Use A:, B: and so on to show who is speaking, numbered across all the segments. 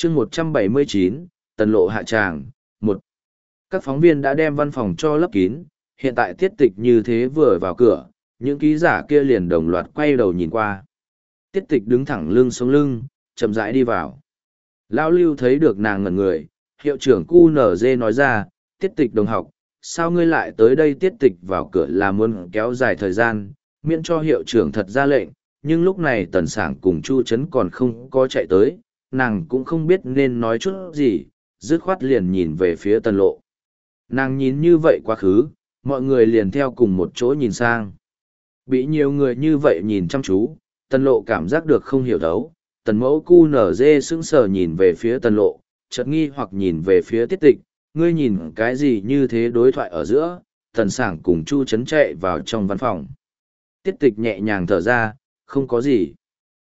A: chương 179, tần lộ hạ tràng, một. Các phóng viên đã đem văn phòng cho lấp kín, hiện tại tiết tịch như thế vừa vào cửa, những ký giả kia liền đồng loạt quay đầu nhìn qua. Tiết tịch đứng thẳng lưng sống lưng, chậm rãi đi vào. Lão Lưu thấy được nàng ngẩn người, hiệu trưởng QNZ nói ra, tiết tịch đồng học, sao ngươi lại tới đây? Tiết tịch vào cửa là muốn kéo dài thời gian, miễn cho hiệu trưởng thật ra lệnh, nhưng lúc này Tần Sảng cùng Chu Trấn còn không có chạy tới, nàng cũng không biết nên nói chút gì, dứt khoát liền nhìn về phía Tần Lộ. Nàng nhìn như vậy quá khứ, mọi người liền theo cùng một chỗ nhìn sang. Bị nhiều người như vậy nhìn chăm chú, Tần Lộ cảm giác được không hiểu thấu. Tần mẫu QNZ sững sờ nhìn về phía Tần Lộ, chợt nghi hoặc nhìn về phía tiết tịch, ngươi nhìn cái gì như thế? Đối thoại ở giữa, Tần Sảng cùng Chu Trấn chạy vào trong văn phòng. Tiết tịch nhẹ nhàng thở ra, không có gì.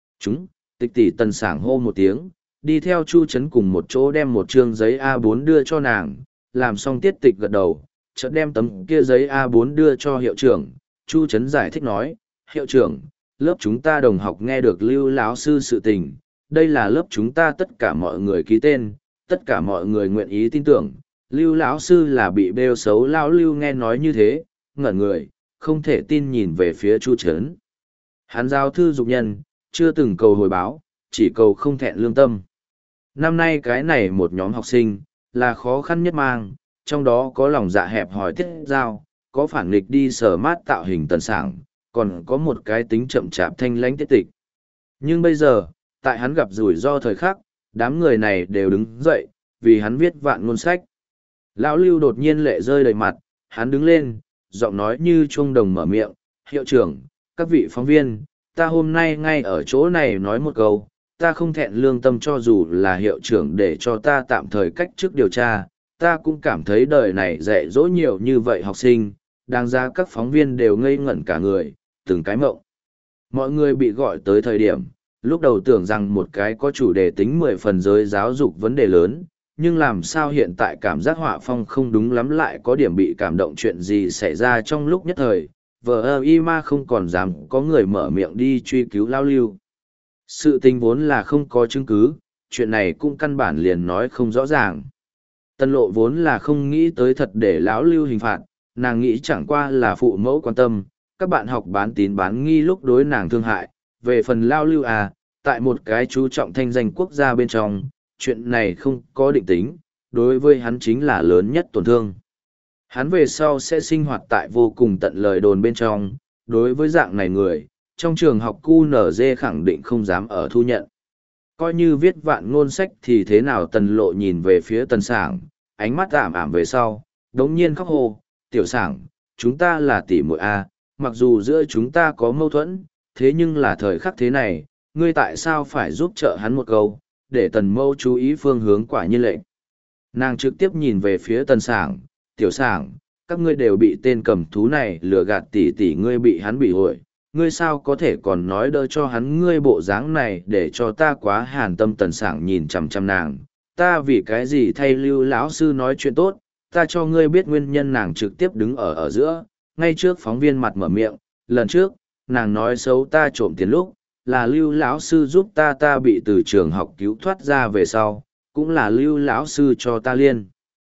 A: Tịch tỷ. Tần Sảng hô một tiếng, đi theo Chu Trấn cùng một chỗ đem một chương giấy A4 đưa cho nàng, làm xong tiết tịch gật đầu, chợt đem tấm kia giấy A4 đưa cho hiệu trưởng. Chu Trấn giải thích nói, hiệu trưởng, lớp chúng ta đồng học nghe được Lưu lão sư sự tình, đây là lớp chúng ta tất cả mọi người ký tên, tất cả mọi người nguyện ý tin tưởng. Lưu lão sư là bị bêu xấu. Lão Lưu nghe nói như thế, ngẩn người, không thể tin nhìn về phía Chu Trấn. Hắn giáo thư dục nhân, chưa từng cầu hồi báo, chỉ cầu không thẹn lương tâm. Năm nay cái này một nhóm học sinh, là khó khăn nhất mang, trong đó có lòng dạ hẹp hòi Tiết Giao, có phản nghịch đi sở mát tạo hình Tần Sảng, còn có một cái tính chậm chạp thanh lãnh Tiết Tịch. Nhưng bây giờ, tại hắn gặp rủi ro thời khắc, đám người này đều đứng dậy, vì hắn viết vạn ngôn sách. Lão Lưu đột nhiên lệ rơi đầy mặt, hắn đứng lên, giọng nói như chuông đồng mở miệng, hiệu trưởng, các vị phóng viên, ta hôm nay ngay ở chỗ này nói một câu, ta không thẹn lương tâm. Cho dù là hiệu trưởng để cho ta tạm thời cách chức điều tra, ta cũng cảm thấy đời này dạy dỗ nhiều như vậy học sinh, đáng ra. Các phóng viên đều ngây ngẩn cả người, từng cái mộng. Mọi người bị gọi tới thời điểm, lúc đầu tưởng rằng một cái có chủ đề tính 10 phần giới giáo dục vấn đề lớn, nhưng làm sao hiện tại cảm giác họa phong không đúng lắm, lại có điểm bị cảm động. Chuyện gì xảy ra trong lúc nhất thời, vờ y ma không còn dám có người mở miệng đi truy cứu Lão Lưu. Sự tình vốn là không có chứng cứ, chuyện này cũng căn bản liền nói không rõ ràng. Tần Lộ vốn là không nghĩ tới thật để Lão Lưu hình phạt, nàng nghĩ chẳng qua là phụ mẫu quan tâm, các bạn học bán tín bán nghi lúc đối nàng thương hại. Về phần Lão Lưu tại một cái chú trọng thanh danh quốc gia bên trong, chuyện này không có định tính, đối với hắn chính là lớn nhất tổn thương. Hắn về sau sẽ sinh hoạt tại vô cùng tận lời đồn bên trong, đối với dạng này người, trong trường học QNZ khẳng định không dám ở thu nhận. Coi như viết vạn ngôn sách thì thế nào? Tần Lộ nhìn về phía Tần Sảng, ánh mắt ảm ảm về sau, đống nhiên khóc hô, tiểu Sảng, chúng ta là tỷ muội mặc dù giữa chúng ta có mâu thuẫn, thế nhưng là thời khắc thế này, ngươi tại sao phải giúp trợ hắn một câu, để Tần mâu chú ý phương hướng. Quả nhiên lệnh. Nàng trực tiếp nhìn về phía Tần Sảng, tiểu Sảng, các ngươi đều bị tên cầm thú này lừa gạt, tỷ tỷ ngươi bị hắn bị hội, ngươi sao có thể còn nói đỡ cho hắn? Ngươi bộ dáng này để cho ta quá hàn tâm. Tần Sảng nhìn chằm chằm nàng, ta vì cái gì thay Lưu lão sư nói chuyện tốt? Ta cho ngươi biết nguyên nhân. Nàng trực tiếp đứng ở giữa, ngay trước phóng viên mặt mở miệng, lần trước nàng nói xấu ta trộm tiền lúc, là Lưu lão sư giúp ta. Ta bị từ trường học cứu thoát ra về sau, cũng là Lưu lão sư cho ta liên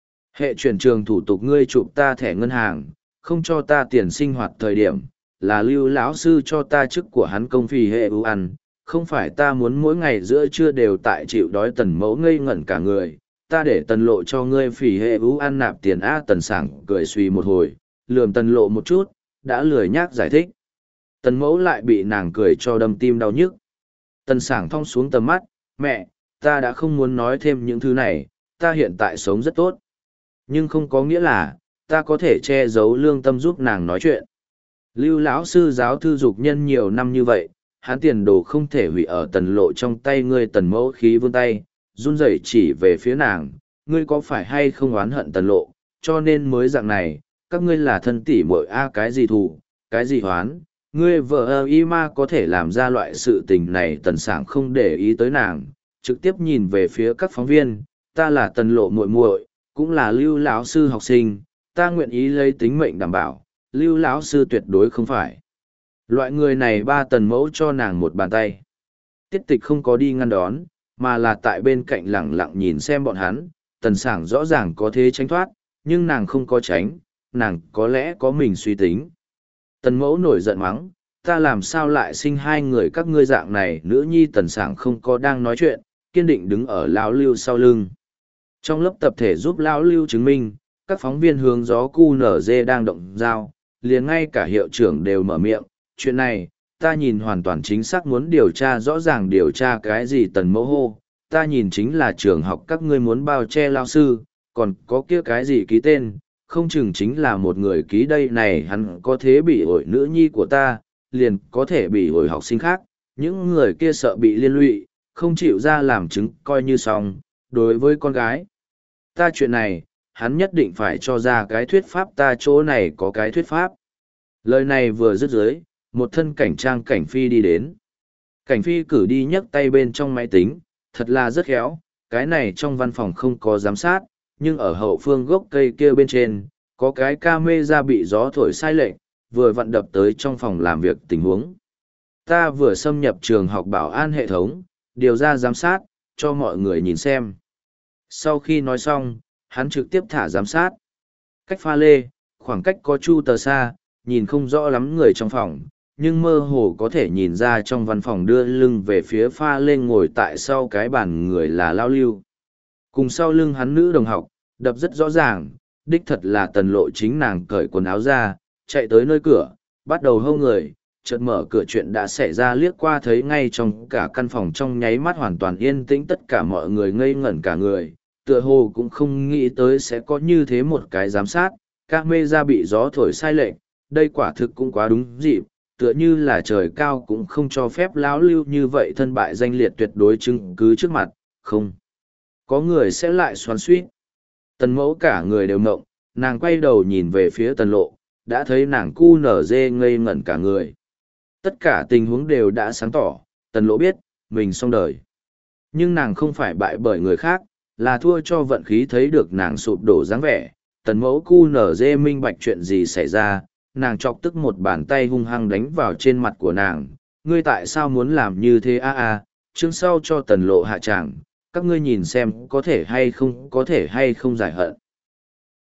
A: hệ chuyển trường thủ tục. Ngươi chụp ta thẻ ngân hàng, không cho ta tiền sinh hoạt thời điểm, là Lưu lão sư cho ta chức của hắn công phì hệ ưu ăn, không phải ta muốn mỗi ngày giữa trưa đều tại chịu đói. Tần mẫu ngây ngẩn cả người, ta để Tần Lộ cho ngươi phì hệ ưu ăn nạp tiền Tần Sảng cười suy một hồi, lườm Tần Lộ một chút, đã lười nhác giải thích. Tần mẫu lại bị nàng cười cho đâm tim đau nhức. Tần Sảng thong xuống tầm mắt, mẹ, ta đã không muốn nói thêm những thứ này, ta hiện tại sống rất tốt. Nhưng không có nghĩa là, ta có thể che giấu lương tâm giúp nàng nói chuyện. Lưu lão sư giáo thư dục nhân nhiều năm như vậy, hắn tiền đồ không thể hủy ở Tần Lộ trong tay ngươi. Tần mẫu khí vươn tay, run rẩy chỉ về phía nàng, ngươi có phải hay không oán hận Tần Lộ, cho nên mới dạng này? Các ngươi là thân tỷ muội cái gì thù, cái gì hoán? Ngươi vợ y ma có thể làm ra loại sự tình này? Tần Sảng không để ý tới nàng, trực tiếp nhìn về phía các phóng viên, ta là Tần Lộ muội muội, cũng là Lưu lão sư học sinh, ta nguyện ý lấy tính mệnh đảm bảo, Lưu lão sư tuyệt đối không phải loại người này. Tần mẫu cho nàng một bàn tay. Tiết Tịch không có đi ngăn đón, mà là tại bên cạnh lẳng lặng nhìn xem bọn hắn. Tần Sảng rõ ràng có thế tránh thoát, nhưng nàng không có tránh, nàng có lẽ có mình suy tính. Tần Mẫu nổi giận mắng, ta làm sao lại sinh hai người các ngươi dạng này. Nữ nhi Tần Sảng không có đang nói chuyện, kiên định đứng ở Lão Lưu sau lưng. Trong lớp tập thể giúp Lão Lưu chứng minh, các phóng viên hướng gió QNZ đang động dao, liền ngay cả hiệu trưởng đều mở miệng, chuyện này, ta nhìn hoàn toàn chính xác muốn điều tra rõ ràng điều tra cái gì. Tần Mẫu hô, ta nhìn chính là trường học các ngươi muốn bao che lao sư, còn có kia cái gì ký tên, không chừng chính là một người ký đây này. Hắn có thế bị ổi nữ nhi của ta, liền có thể bị ổi học sinh khác, những người kia sợ bị liên lụy, không chịu ra làm chứng coi như xong. Đối với con gái ta chuyện này, hắn nhất định phải cho ra cái thuyết pháp, ta chỗ này có cái thuyết pháp. Lời này vừa dứt dưới, một thân cảnh trang Cảnh Phi đi đến. Cảnh Phi cử đi nhấc tay bên trong máy tính, thật là rất khéo, cái này trong văn phòng không có giám sát, nhưng ở hậu phương gốc cây kia bên trên, có cái camera bị gió thổi sai lệch, vừa vặn đập tới trong phòng làm việc tình huống. Ta vừa xâm nhập trường học bảo an hệ thống, điều ra giám sát, cho mọi người nhìn xem. Sau khi nói xong, hắn trực tiếp thả giám sát. Cách pha lê, khoảng cách có chu tờ xa, nhìn không rõ lắm người trong phòng, nhưng mơ hồ có thể nhìn ra trong văn phòng đưa lưng về phía pha lê ngồi tại sau cái bàn người là Lao Lưu. Cùng sau lưng hắn nữ đồng học, đập rất rõ ràng, đích thật là Tần Lộ. Chính nàng cởi quần áo ra, chạy tới nơi cửa, bắt đầu hâu người, chợt mở cửa. Chuyện đã xảy ra liếc qua thấy ngay trong cả căn phòng trong nháy mắt hoàn toàn yên tĩnh, tất cả mọi người ngây ngẩn cả người, tựa hồ cũng không nghĩ tới sẽ có như thế một cái giám sát, camera bị gió thổi sai lệch, đây quả thực cũng quá đúng dịp, tựa như là trời cao cũng không cho phép Lão Lưu như vậy thân bại danh liệt tuyệt đối chứng cứ trước mặt, không có người sẽ lại xoắn suýt. Tần Mẫu cả người đều ngộng, nàng quay đầu nhìn về phía Tần Lộ, đã thấy nàng cu nở dê ngây ngẩn cả người. Tất cả tình huống đều đã sáng tỏ, Tần Lộ biết, mình xong đời. Nhưng nàng không phải bại bởi người khác, là thua cho vận khí. Thấy được nàng sụp đổ dáng vẻ, Tần Mẫu cu nở dê minh bạch chuyện gì xảy ra, nàng chọc tức một bàn tay hung hăng đánh vào trên mặt của nàng. Ngươi tại sao muốn làm như thế chương sau cho Tần Lộ hạ tràng, các ngươi nhìn xem có thể hay không giải hận.